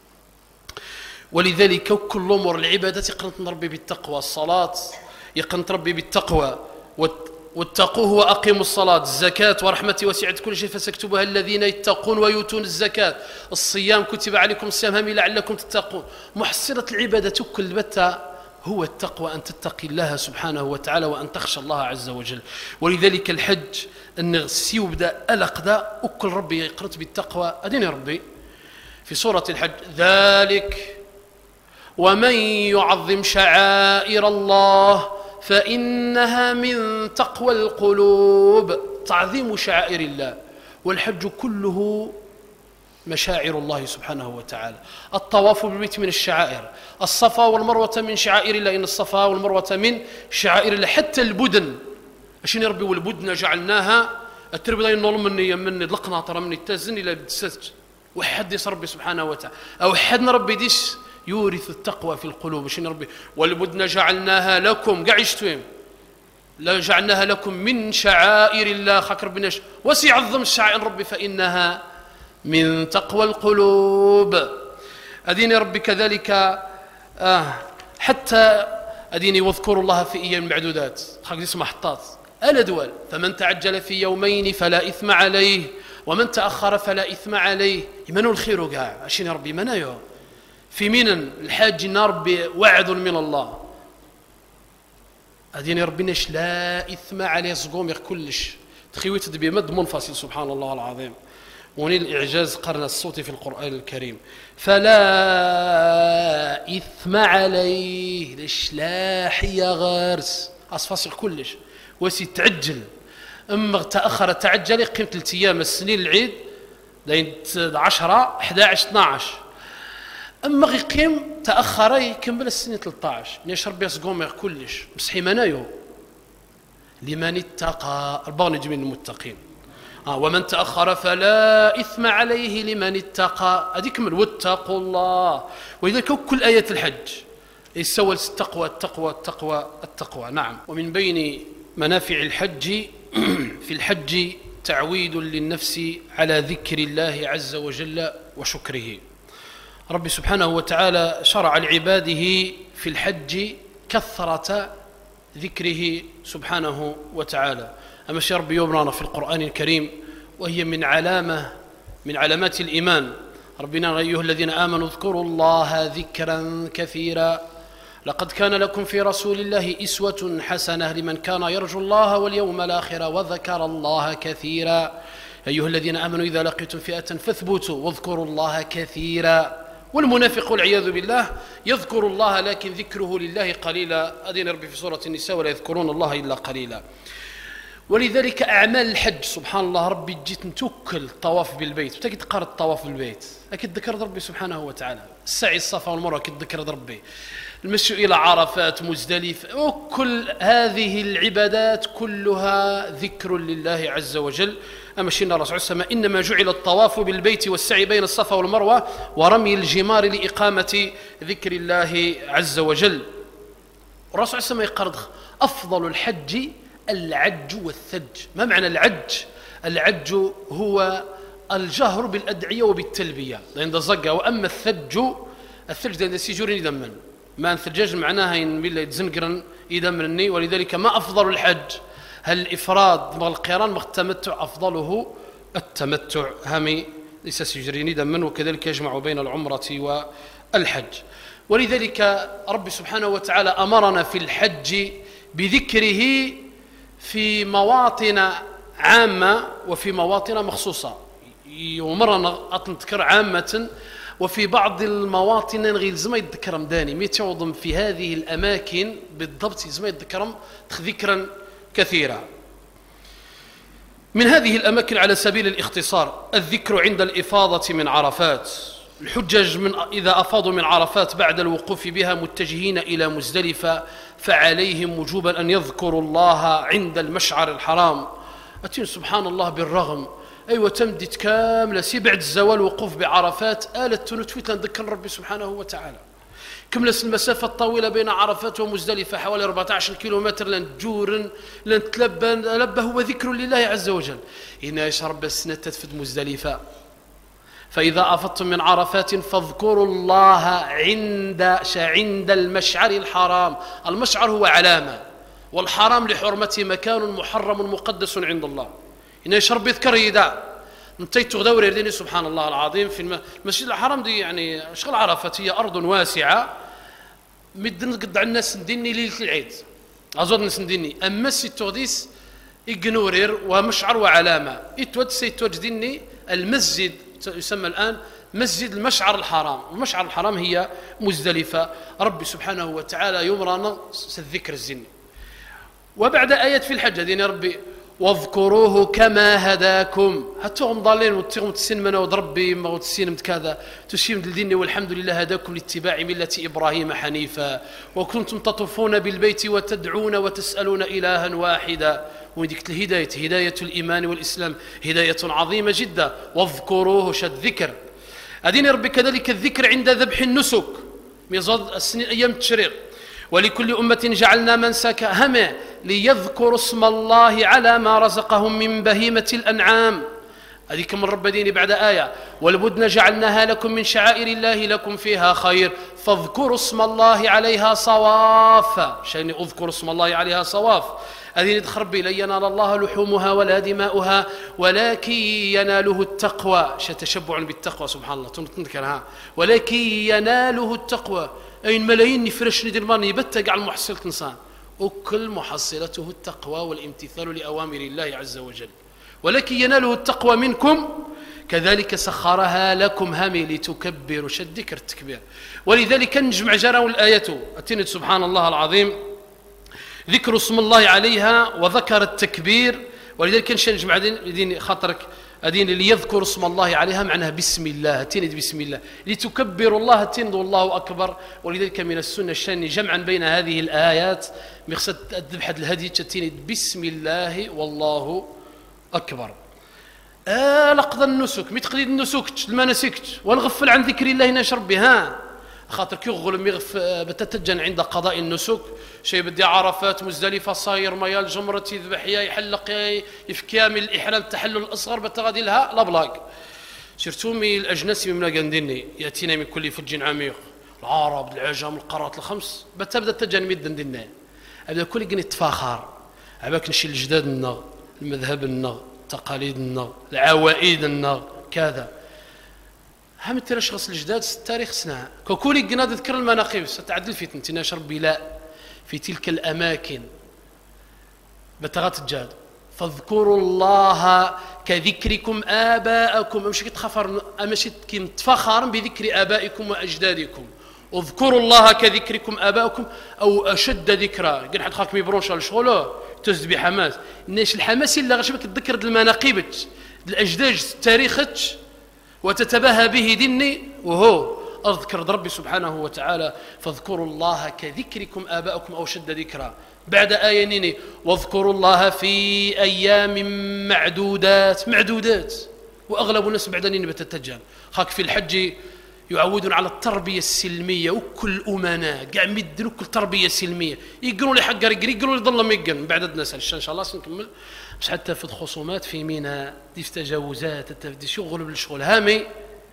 ولذلك كل أمور العبادات يقنط ربي بالتقوى. الصلاة يقنط ربي بالتقوى، واتقوه وأقيموا الصلاة. الزكاة ورحمتي وسعت كل شيء فسكتبها الذين يتقون ويؤتون الزكاة. الصيام كتب عليكم الصيام هم لعلكم تتقون. محصلة العبادة كل بتا هو التقوى، أن تتقي الله سبحانه وتعالى وأن تخشى الله عز وجل. ولذلك الحج أن سيبدأ ألق دا وكل ربي يقرط بالتقوى. أديني ربي في سورة الحج ذلك ومن يعظم شعائر الله فإنها من تقوى القلوب. تعظيم شعائر الله، والحج كله مشاعر الله سبحانه وتعالى. الطواف بالبيت من الشعائر، الصفا والمروة من شعائر الله، إن الصفا والمروة من شعائر الله. حتى البدن أشين ربي والبدن جعلناها التربية ينظلم مني من القناطرة من التزن إلى السجد. وحدث ربي سبحانه وتعالى أو حدنا ربي ديش يورث التقوى في القلوب. أشين ربي والبدن جعلناها لكم قعشتوهم لا جعلناها لكم من شعائر الله. خاك ربي نش وسيعظم الشعائر ربي فإنها من تقوى القلوب. أديني ربي كذلك آه حتى أديني واذكروا الله في أيام معدودات. خاك اسمها حطات الأدوال. فمن تعجل في يومين فلا إثم عليه ومن تأخر فلا إثم عليه. يمنوا الخير وقاع أشين ربي منايو في منن الحاج نار بوعد من الله. أديني ربي نش لا إثم عليه صقوم كلش تخيوت بمد منفصل سبحان الله العظيم. ونيل الإعجاز قرن الصوت في القرآن الكريم. فلا إثم عليه ليش لا حي غارس أصفاصل كلش وسي تعجل. أما تأخر تعجل قيمة ثلاث أيام السنين العيد لين عشرة أحد عشر اثنا عشر. أما غيقيم تأخر يكمل السنين ثلاثة عشر. ليش ربي يصقوم كلش مسحي منايو لمن اتقى البغن جميل المتقين. آه ومن تأخر فلا إثم عليه لمن اتقى. هذيك من واتقوا الله. ولذلك كل آية الحج يسوى التقوى التقوى التقوى التقوى. نعم. ومن بين منافع الحج في الحج تعويد للنفس على ذكر الله عز وجل وشكره. ربي سبحانه وتعالى شرع لعباده في الحج كثرة ذكره سبحانه وتعالى. أما شيء ربي يبرانا في القرآن الكريم وهي من علامة من علامات الإيمان. ربنا أيها الذين آمنوا اذكروا الله ذكرا كثيرا لقد كان لكم في رسول الله أسوة حسنة لمن كان يرجو الله واليوم الآخر وذكر الله كثيرا. أيها الذين آمنوا إذا لقيتم فئة فاثبتوا واذكروا الله كثيرا. والمنافق والعياذ بالله يذكر الله لكن ذكره لله قليلا. أدين ربي في سورة النساء ولا يذكرون الله إلا قليلا. ولذلك أعمال الحج سبحان الله ربي جيت نتوكل الطواف بالبيت وتجد قرأ الطواف بالبيت أكيد ذكر ربي سبحانه وتعالى. السعي الصفا والمروة أكيد ذكر ربي. المشي إلى عرفات مزدلفة وكل هذه العبادات كلها ذكر لله عز وجل. أما شينا الرسول صلى الله عليه وسلم إنما جعل الطواف بالبيت والسعي بين الصفا والمروة ورمي الجمار لإقامة ذكر الله عز وجل. الرسول صلى الله عليه وسلم يقرض أفضل الحج العج والثج. ما معنى العج؟ العج هو الجهر بالأدعية وبالتلبية عند الزقة. وأما الثج الثلج عند سيجورين يدمن ما الثلجاج معناها إن بالله يتزنقرن يدمرني. ولذلك ما أفضل الحج؟ هل الإفراد مع القران مع التمتع؟ أفضله التمتع همي ليس سيجرين يدمن. وكذلك يجمع بين العمرة والحج. ولذلك رب سبحانه وتعالى أمرنا في الحج بذكره في مواطن عامة وفي مواطن مخصوصة. يمرنا أتذكر عامة وفي بعض المواطن غير زما يتذكر مداني ميتوضم في هذه الأماكن بالضبط زما يتذكر ذكرا كثيرا. من هذه الأماكن على سبيل الاختصار الذكر عند الإفاضة من عرفات. الحجج من إذا أفاضوا من عرفات بعد الوقوف بها متجهين إلى مزدلفة فعليهم وجوبا أن يذكروا الله عند المشعر الحرام. أتين سبحان الله بالرغم أيوة تمدت كاملة سي بعد الزوال وقوف بعرفات آلة تنتفيت لنذكر ربي سبحانه وتعالى. كملت المسافة الطويلة بين عرفات ومزدلفة حوالي أربعة عشر كيلومتر لنجور لنتلبى لبى هو ذكر لله عز وجل. إن يشرب السنة تدفد مزدلفة فإذا أفضتم من عرفات فاذكروا الله عند عند المشعر الحرام. المشعر هو علامة، والحرام لحرمته مكان محرم مقدس عند الله. إن يشرب يذكر يدا نتيت غدور يرديني سبحان الله العظيم في المسجد الحرام دي يعني شغل عرفات هي أرض واسعة مدن قد الناس نديني ليلة العيد أزود الناس نديني أما سيتوديس إجنورير ومشعر وعلامة إتود سيتوجدني المسجد يسمى الآن مسجد المشعر الحرام. المشعر الحرام هي مزدلفة. ربي سبحانه وتعالى يمرنا الذكر الزني. وبعد آيات في الحج دين ربي واذكروه كما هداكم هاتوهم ضالين وتغم تسين ودربي ما وتسين كذا تشيم الدين والحمد لله هداكم لاتباع ملة إبراهيم حنيفا وكنتم تطوفون بالبيت وتدعون وتسألون إلها واحدا. وديك الهداية هداية الإيمان والإسلام هداية عظيمة جدا. واذكروه شد ذكر أدين ربي كذلك الذكر عند ذبح النسك ميزاد السنين أيام التشريق. ولكل أمة جعلنا منسكا هم ليذكروا اسم الله على ما رزقهم من بهيمة الأنعام. هذيك من رب ديني بعد آية والبدن جعلناها لكم من شعائر الله لكم فيها خير فاذكروا اسم الله عليها صواف. شأني أذكر اسم الله عليها صواف. هذه تخرب لا ينال الله لحومها ولا دماؤها ولكن يناله التقوى. تشبع بالتقوى سبحان الله تنذكرها ولكن يناله التقوى. أي ملايين يفرش ندير ماني يبتق على المحصلة إنسان وكل محصلته التقوى والامتثال لأوامر الله عز وجل. ولكن يناله التقوى منكم كذلك سخرها لكم همي لتكبروا شد ذكر التكبير. ولذلك نجمع جرى الآيات أتينت سبحان الله العظيم ذكر اسم الله عليها وذكر التكبير. ولذلك نجمع دين خاطرك أدين اللي يذكر اسم الله عليها معناها بسم الله تند بسم الله لتكبروا الله تند الله أكبر. ولذلك من السنة الشان جمعا بين هذه الآيات مقصد الذبح الهدي تند بسم الله والله أكبر. آه لقض النسك متقليد النسك المناسك ونغفل عن ذكر الله نشرب بها خاطر كي يغلم يغف بتتجن عند قضاء النسك شيء بدي عرفات مزدلفة صاير ميال جمرة يذبح يا يحلق يفكيا من الإحرام التحلل الأصغر بتغادي لها لا بلاك شرتومي الأجناس من قندني يأتينا من كل فج عميق العرب العجم القارات الخمس بتبدأ تجن مدن دنا أبدا كل جن تفاخر عباك نشيل جدادنا المذهبنا تقاليدنا العوائدنا كذا هم ترى شخص الجداد التاريخ سنة ككولي جناد ذكر المناقب ستعدل في تنتشر بلاء في تلك الأماكن بتغات الجاد فاذكروا الله كذكركم آباءكم أمشي تخفر أمشي تفخر بذكر آبائكم وأجدادكم. اذكروا الله كذكركم آباءكم أو أشد ذكرى قال حد خاك ميبرونش على شغله تزد بحماس الناس الحماس اللي غشبك تذكر المناقب الأجداد تاريخك وتتباهى به دني وهو أذكر ربي سبحانه وتعالى فاذكروا الله كذكركم آباءكم أو شد ذكرى. بعد آية نيني واذكروا الله في أيام معدودات معدودات وأغلب الناس بعد نيني بتتجان خاك في الحج يعودون على التربية السلمية وكل أمناء قاع مدلوا كل تربية سلمية يقروا لي حق يقري يقروا لي ضل ما يقن بعد الناس إن شاء الله سنكمل مش حتى في الخصومات في مينا دي في تجاوزات دي شغل بالشغل هامي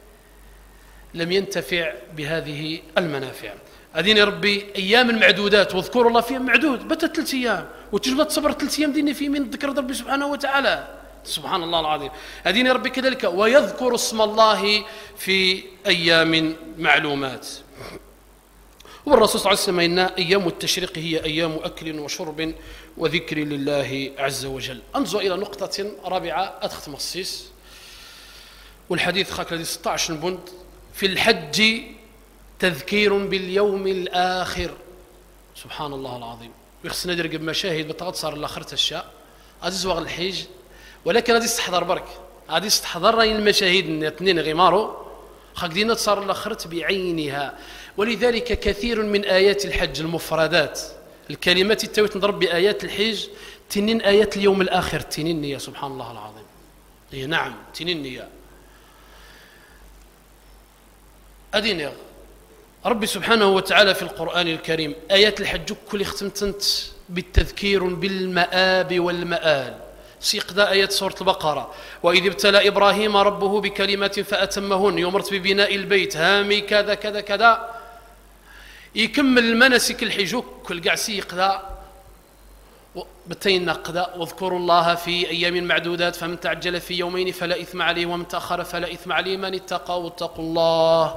لم ينتفع بهذه المنافع. أديني ربي أيام المعدودات واذكروا الله فيها معدود بتت ثلاث أيام وتجبد تصبر ثلاث أيام ديني في من ذكر ربي سبحانه وتعالى سبحان الله العظيم. أديني ربي كذلك ويذكر اسم الله في أيام معلومات. والرسول صلى الله عليه وسلم إن أيام التشريق هي أيام أكل وشرب وذكر لله عز وجل. أنزل إلى نقطة رابعة أدخت مصيص والحديث خاك الذي ستة عشر بند في الحج تذكير باليوم الآخر سبحان الله العظيم. ويخصنا ندير قبل مشاهد بتغط صار الآخرة الشاء هذا زواغ الحج ولكن هذه استحضر برك هذه استحضر رأي المشاهد اثنين غمارو خاك دينا تصار الآخرة بعينها. ولذلك كثير من آيات الحج المفردات الكلمات التويت نضرب بآيات الحج تنين آيات اليوم الآخر تنين يا سبحان الله العظيم. إيه نعم تنين يا أدين ربي سبحانه وتعالى في القرآن الكريم آيات الحج كل اختمتنت بالتذكير بالمآب والمآل سيقدا آيات سورة البقرة. وإذ ابتلى إبراهيم ربه بكلمات فأتمهن، يمرت ببناء البيت هامي كذا كذا كذا، يكمل المناسك الحج كل قاع سيقدا بتين قدا. واذكروا الله في أيام معدودات فمن تعجل في يومين فلا إثم عليه ومن تأخر فلا إثم عليه من اتقى واتقوا الله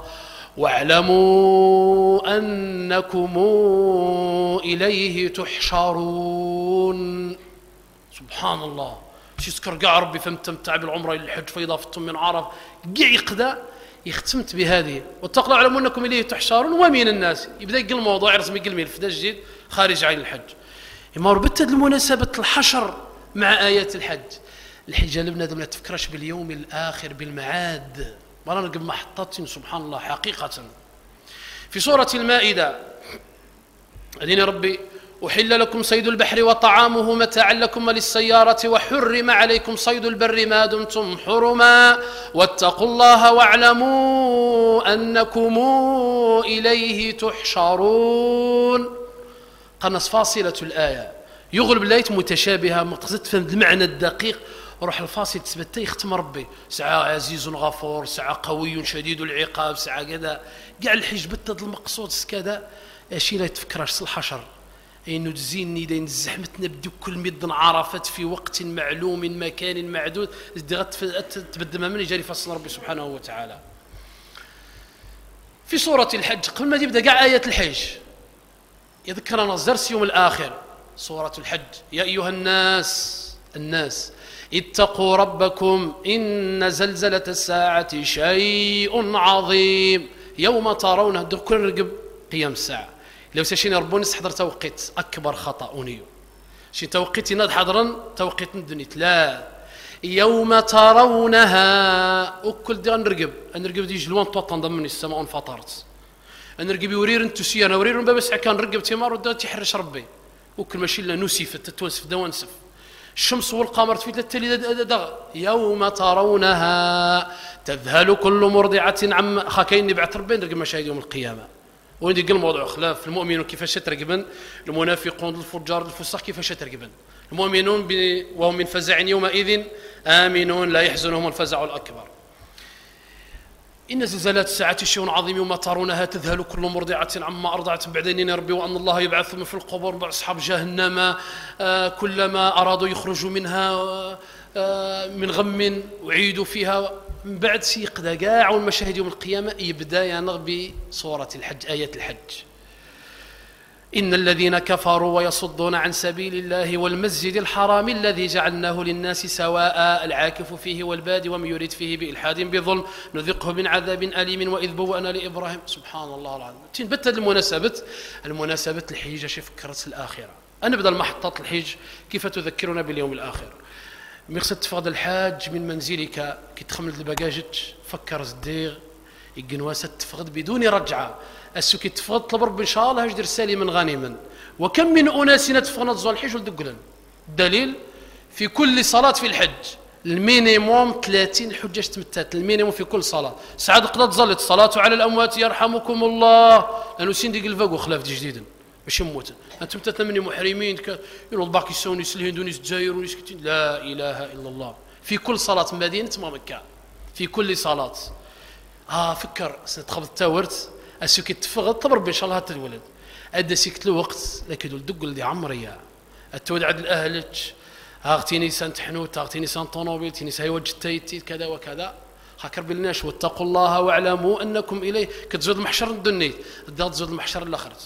واعلموا أنكم إليه تحشرون. سبحان الله، شي سكر قاع ربي فمتمتع بالعمرة إلى الحج فإضافتم من عرف قاع يقدا يختمت بهذه واتقوا الله واعلموا أنكم إليه تحشرون. ومن الناس يبدأ يقل الموضوع يرسم يقل ملف ده جديد خارج عين الحج. إما ربطت المناسبة الحشر مع آيات الحج. الحجة لبنادم لا تفكرش باليوم الآخر بالمعاد، ولا نلقى محطات سبحان الله حقيقة. في سورة المائدة أذن ربي أحل لكم صيد البحر وطعامه متاعا لكم وللسيارة وحرم عليكم صيد البر ما دمتم حرما واتقوا الله واعلموا أنكم إليه تحشرون. قنص فاصلة الآية يغلب الآيات متشابهة ما تقدر تفهم المعنى الدقيق، وروح الفاصل تثبت يختم ربي ساعة عزيز غفور، ساعة قوي شديد العقاب، ساعة كذا كاع الحج بتد المقصود كذا. اشي لا يتفكرش الحشر انه تزيني دين زحمتنا بدو كل مد عرفت في وقت معلوم مكان معدود تبدل من يجري فصل ربي سبحانه وتعالى. في سورة الحج قبل ما تبدا كاع آيات الحج يذكرنا الزرس يوم الآخر. سورة الحج يا أيها الناس الناس اتقوا ربكم إن زلزلة الساعة شيء عظيم يوم ترونه كل رقب قيام الساعة. لو ساشين ربون نستحضر توقيت أكبر خطأ أونيو شي توقيت ناد حضرا توقيت الدنيا لا يوم ترونها وكل دي نرقب نرقب دي جلوان طوطن ضمن السماء انفطرت نرقب يورير انتسي انا ورير بس كان رقب تمار ودات يحرش ربي وكل ماشي الا نسفت تتوسف دوانسف الشمس والقمر تفيت للتالي دغ يوم ترونها تذهل كل مرضعة عما خاكين نبعث ربي نرقب مشاهد يوم القيامة. وين يقل موضوع خلاف المؤمنون كيفاش ترقبن، المنافقون الفجار الفساق كيفاش ترقبن. المؤمنون وهم من فزع يومئذ آمنون لا يحزنهم الفزع الأكبر. إن زلزالات الساعة شيء عظيم يوم ترونها تذهل كل مرضعة عما أرضعت بعدين ربي وأن الله يبعثهم في القبور بأصحاب جهنم آه كلما أرادوا يخرجوا منها آه من غم وعيدوا فيها من بعد سيق دقاع والمشاهد يوم القيامة يبدأ ينغ بصورة الحج آيات الحج. إن الذين كفروا ويصدون عن سبيل الله والمسجد الحرام الذي جعلناه للناس سواء العاكف فيه والباد ومن يريد فيه بإلحاد بظلم نذقه من عذاب أليم وإذ بوأنا لإبراهيم. سبحان الله العظيم. تنبت المناسبة المناسبة الحج شي فكرت الآخرة. أنا بدل محطات الحج كيف تذكرنا باليوم الآخر. مقصد تفقد الحاج من منزلك كي تخمل الباجاج فكر الدير الجنواسة تفقد بدون رجعة السكي تفقد طلب رب إن شاء الله هجدر سالما غانما. وكم من أناس تفقد نتزوى الحج ولدقلا الدليل في كل صلاة في الحج المينيموم ثلاثين حجة تمتات المينيموم في كل صلاة. سعاد قد تظلت الصلاة على الأموات يرحمكم الله لأنه سندق الفاقو خلاف دي جديدا باش يموت انتم تتمني محرمين يقولوا الباقي يسونيس الهند ونيس الجزائر ونيس كتير. لا اله الا الله في كل صلاه مدينه مكه في كل صلاه. اه فكر تقبض التاورت اسوكي تفغض طب ان شاء الله هتولد ادى سيكت له وقت لكن دول دق دي عمريا التود عند الاهلك اغتيني سان تحنوت اغتيني سان طونوبيل تيني ساي وجدتي كذا وكذا خاكر بالناش واتقوا الله واعلموا انكم اليه كتزود المحشر الدنيا تزود المحشر الاخرت.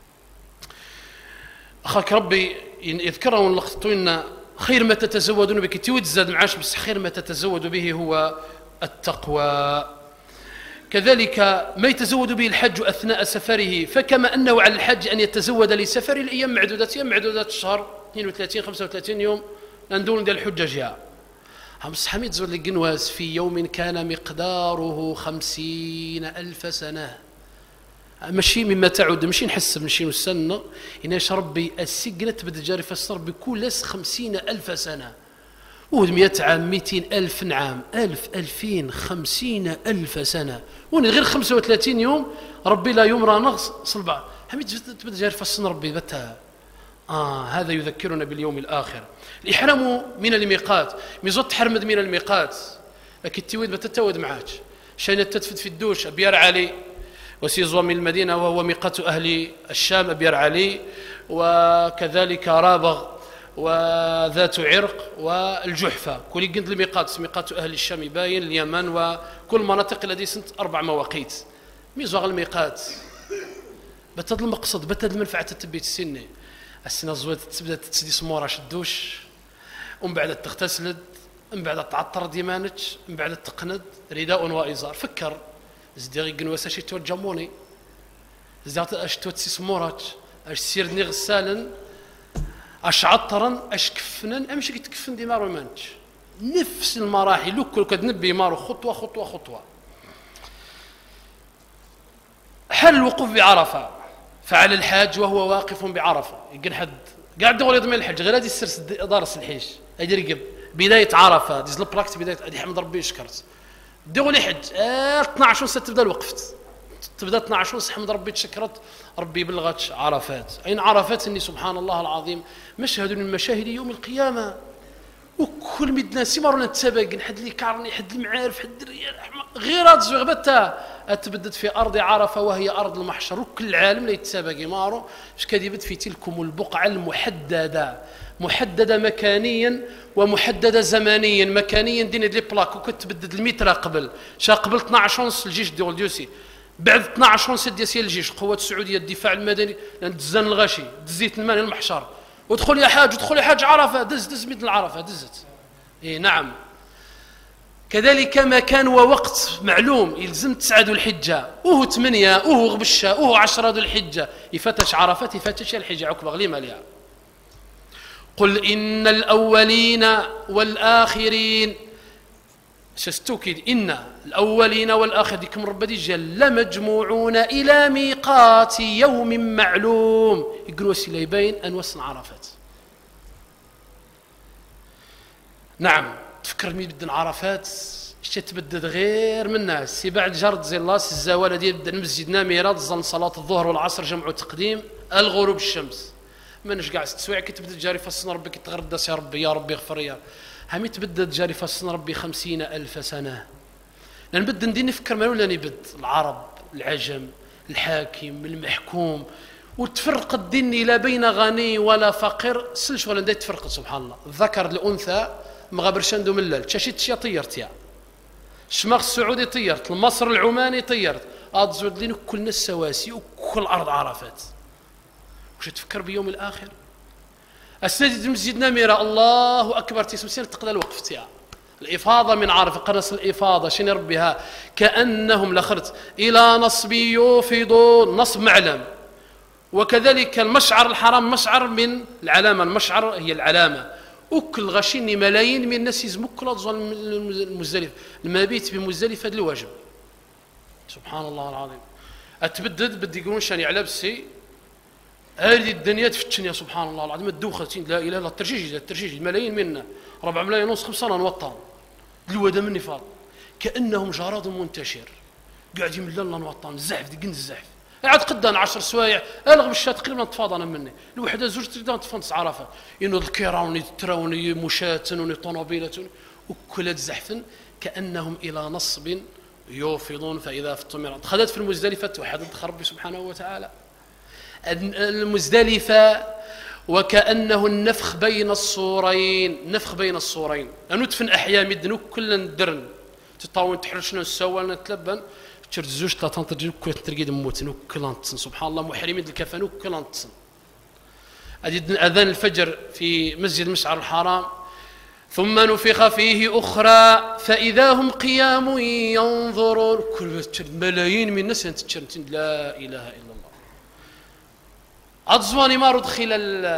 أخاك ربي يذكره ونلخطوا إن خير ما تتزودون به كي تزاد معاش بس خير ما تتزود به هو التقوى. كذلك ما يتزود به الحج أثناء سفره فكما أنه على الحج أن يتزود لسفر الأيام معدودة أيام معدودة الشهر اثنين وثلاثين خمسة وثلاثين يوم ندون ديال الحجة جاء هم حميد زود الجنواس في يوم كان مقداره خمسين ألف سنة ماشي مما تعود ماشي نحسب ماشي نستنى إناش ربي السجنة تبدا جاري فسر بكل خمسين ألف سنة ود مئة عام مئتين ألف نعام ألف ألفين خمسين ألف سنة وني غير خمسة وثلاثين يوم ربي لا يمرى نغص صلبع حميد تبدا جاري فسر ربي بتا آه هذا يذكرنا باليوم الآخر. الإحرام من الميقات ميزوت تحرمد من الميقات لكن التويد بتتود معاك شين تتفد في الدوش أبيار علي وسيزوى من المدينة وهو ميقات أهل الشام أبيار علي، وكذلك رابغ وذات عرق والجحفة كل قند الميقات ميقات أهل الشام باين اليمن وكل مناطق التي سنت أربع مواقيت ميزوغ الميقات بتد المقصد بتد المنفعة تتبيت السنة السنة الزوات تبدأ تسدي سمورة شدوش ومن بعد تغتسلد من بعد تعطر ديمانك من بعد تقند رداء وإزار فكر زديغي قنواسا شي تورجموني زديغي اش توتسي سمورات اش سيردني غسالا اش عطرا اش كفنا امشي كتكفن دي مارو مانش نفس المراحل لو كل كتنبي مارو خطوه خطوه خطوه. حل الوقوف بعرفه فعل الحاج وهو واقف بعرفه يقول حد قاعد دور يضمن الحج غير هذه السرس دارس الحيش يدير بدايه عرفه ديز البراكت بدايه ادي حمد ربي شكرت دغلي حج اه اثناش ونص تبدا الوقفت تبدا اثناش ونص حمد ربي تشكرت ربي بلغت عرفات. اين عرفات اني سبحان الله العظيم مشهد من مشاهد يوم القيامه وكل مدنا سيمرنا نتسابق حد لي كارني حد لي معارف حد الريال غير هاد زغبتها اتبدت في ارض عرفه وهي ارض المحشر وكل العالم لا يتسابق يمارو اش كديبت في تلكم البقعه المحدده محدده مكانيا ومحدده زمانيا. مكانيا دين لي بلاك وكتبدد المتر قبل شا قبل اثناش ونص الجيش ديال ديوسي بعد اثناش ونص ديال الجيش قوات السعوديه الدفاع المدني دزان الغاشي دزيت المال المحشر ودخل يا حاج ودخل يا حاج عرفه دز دز مثل العرفه دزت اي نعم. كذلك مكان ووقت معلوم يلزم تسعة ذو الحجه وهو ثمانية وهو غبشه وهو عشرة ذو الحجه يفتش عرفات يفتش الحجه عقبه غلي مالها. قل إن الأولين والآخرين شستوكد إن الأولين والآخرين ديكم رب دي جل لمجموعون إلى ميقات يوم معلوم يقولوا سيلا يبين أن وصن عرفات. نعم تفكر مين بدن عرفات اش تبدد غير من الناس سي بعد جرد زي الله الزوالة ديال بدا المسجد نامرة ظل صلاة الظهر والعصر جمع تقديم الغروب الشمس منش قاعد تسويع كتبدد جاري فصنا ربي كتغردس يا ربي يا ربي اغفر يا همي تبدد جاري فصنا ربي خمسين ألف سنة لأن بد ندي نفكر ما ولا نبد العرب العجم الحاكم المحكوم وتفرق الدين لا بين غني ولا فقير سلش ولا ندي تفرق سبحان الله الذكر الأنثى مغابرش عنده ملل تشاشيت شي طيرت يا الشماغ السعودي طيرت المصر العماني طيرت أتزود لين كل ناس سواسي وكل أرض عرفات وش تفكر بيوم الآخر السيد المسجد نميرة الله أكبر تسمسين تقضى الوقف تيا الإفاضة من عرف قنص الإفاضة شين ربها كأنهم لخرت إلى نصب يوفضون نصب معلم. وكذلك المشعر الحرام مشعر من العلامة المشعر هي العلامة وكل غشيني ملايين من الناس يزمك كل أضزان المزدلفة المبيت بمزدلفة الواجب سبحان الله العظيم. أتبدد بدي يقولون شاني على بسي هذه الدنيا تفتشن يا سبحان الله العظيم الدوخة لا إله إلا الترجيج الترجيج ملايين منا ربع ملايين ونص خمسة نوطن الودا مني فاض كأنهم جراد منتشر قاعد يملل لنا نوطن الزحف دي قند الزحف قاعد قدام عشر سوايع ألغم الشات تقريبا تفاض أنا مني الوحدة زوج تقدر تفنس عرفة إنه الكيراوني تراوني مشاتن طونوبيلة وكل زحف كأنهم إلى نصب يوفضون فإذا فطمرت خذت في المزدلفة وحدد ربي سبحانه وتعالى المزدلفة وكأنه النفخ بين الصورين نفخ بين الصورين ندفن أحياء مدن كلنا ندرن تطاون تحرشنا السوال نتلبن تشرد زوج ثلاثة ترجع كل ترقيد موتن وكلنا نتصن سبحان الله محرمين الكفن وكلنا نتصن أدي أذان الفجر في مسجد مشعر الحرام ثم نفخ فيه أخرى فإذا هم قيام ينظرون كل ملايين من الناس تشرد لا إله إلا الله أتزواني ما ردخل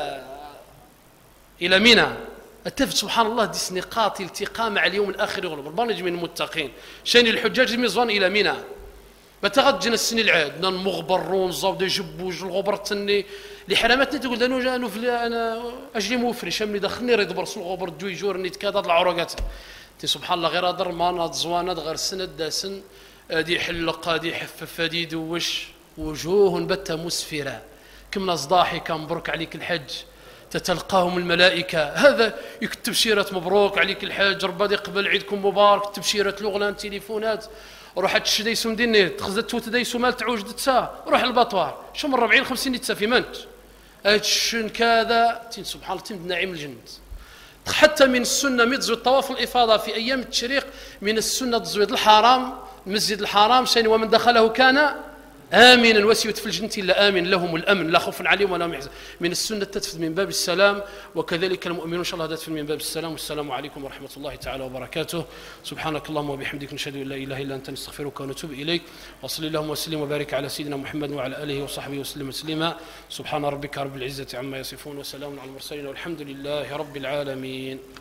إلى منى التفت سبحان الله ديس نقاط التقاء مع اليوم الآخر يغلب البرنامج من المتقين شان الحجاج ميزوان إلى منى بتغجن السن العاد نان مغبرون زود جبوج الغبر تني لحرامتنا تقول أنا أنا أنا أجري موفري شامني دخلني ريد برس الغبر دوي جورني تكاد العروقات تي سبحان الله غير هذا ما أتزوان غير سن داسن دي حلقة دي حفف دي دوش وجوه بت مسفرة كم ناس ضاحكة مبروك عليك الحج تتلقاهم الملائكة، هذا يكتب تبشيرات مبروك عليك الحاج، ربي يقبل عيدكم مبارك، تبشيرات لغلان تليفونات، روح هادشي دايسو مديني تخزت توت دايسو مال تعوج دتسا، روح البطوار شو من أربعين خمسين دتسا في منت هادشن كذا تين سبحان الله تين نعيم الجنة. حتى من السنة متزوي الطواف الإفاضة في أيام التشريق، من السنة تزويد الحرام المسجد الحرام سين ومن دخله كان آمنا وسيوت في الجنة إلا آمن لهم الأمن لا خوف عليهم ولا هم يحزن. من السنة تدفذ من باب السلام، وكذلك المؤمنون إن شاء الله تدفذ من باب السلام. والسلام عليكم ورحمة الله تعالى وبركاته. سبحانك اللهم وبحمدك نشهد أن لا إله إلا أنت نستغفرك ونتوب إليك. وصلي اللهم وسلم وبارك على سيدنا محمد وعلى آله وصحبه وسلم تسليما. سبحان ربك رب العزة عما يصفون وسلام على المرسلين والحمد لله رب العالمين.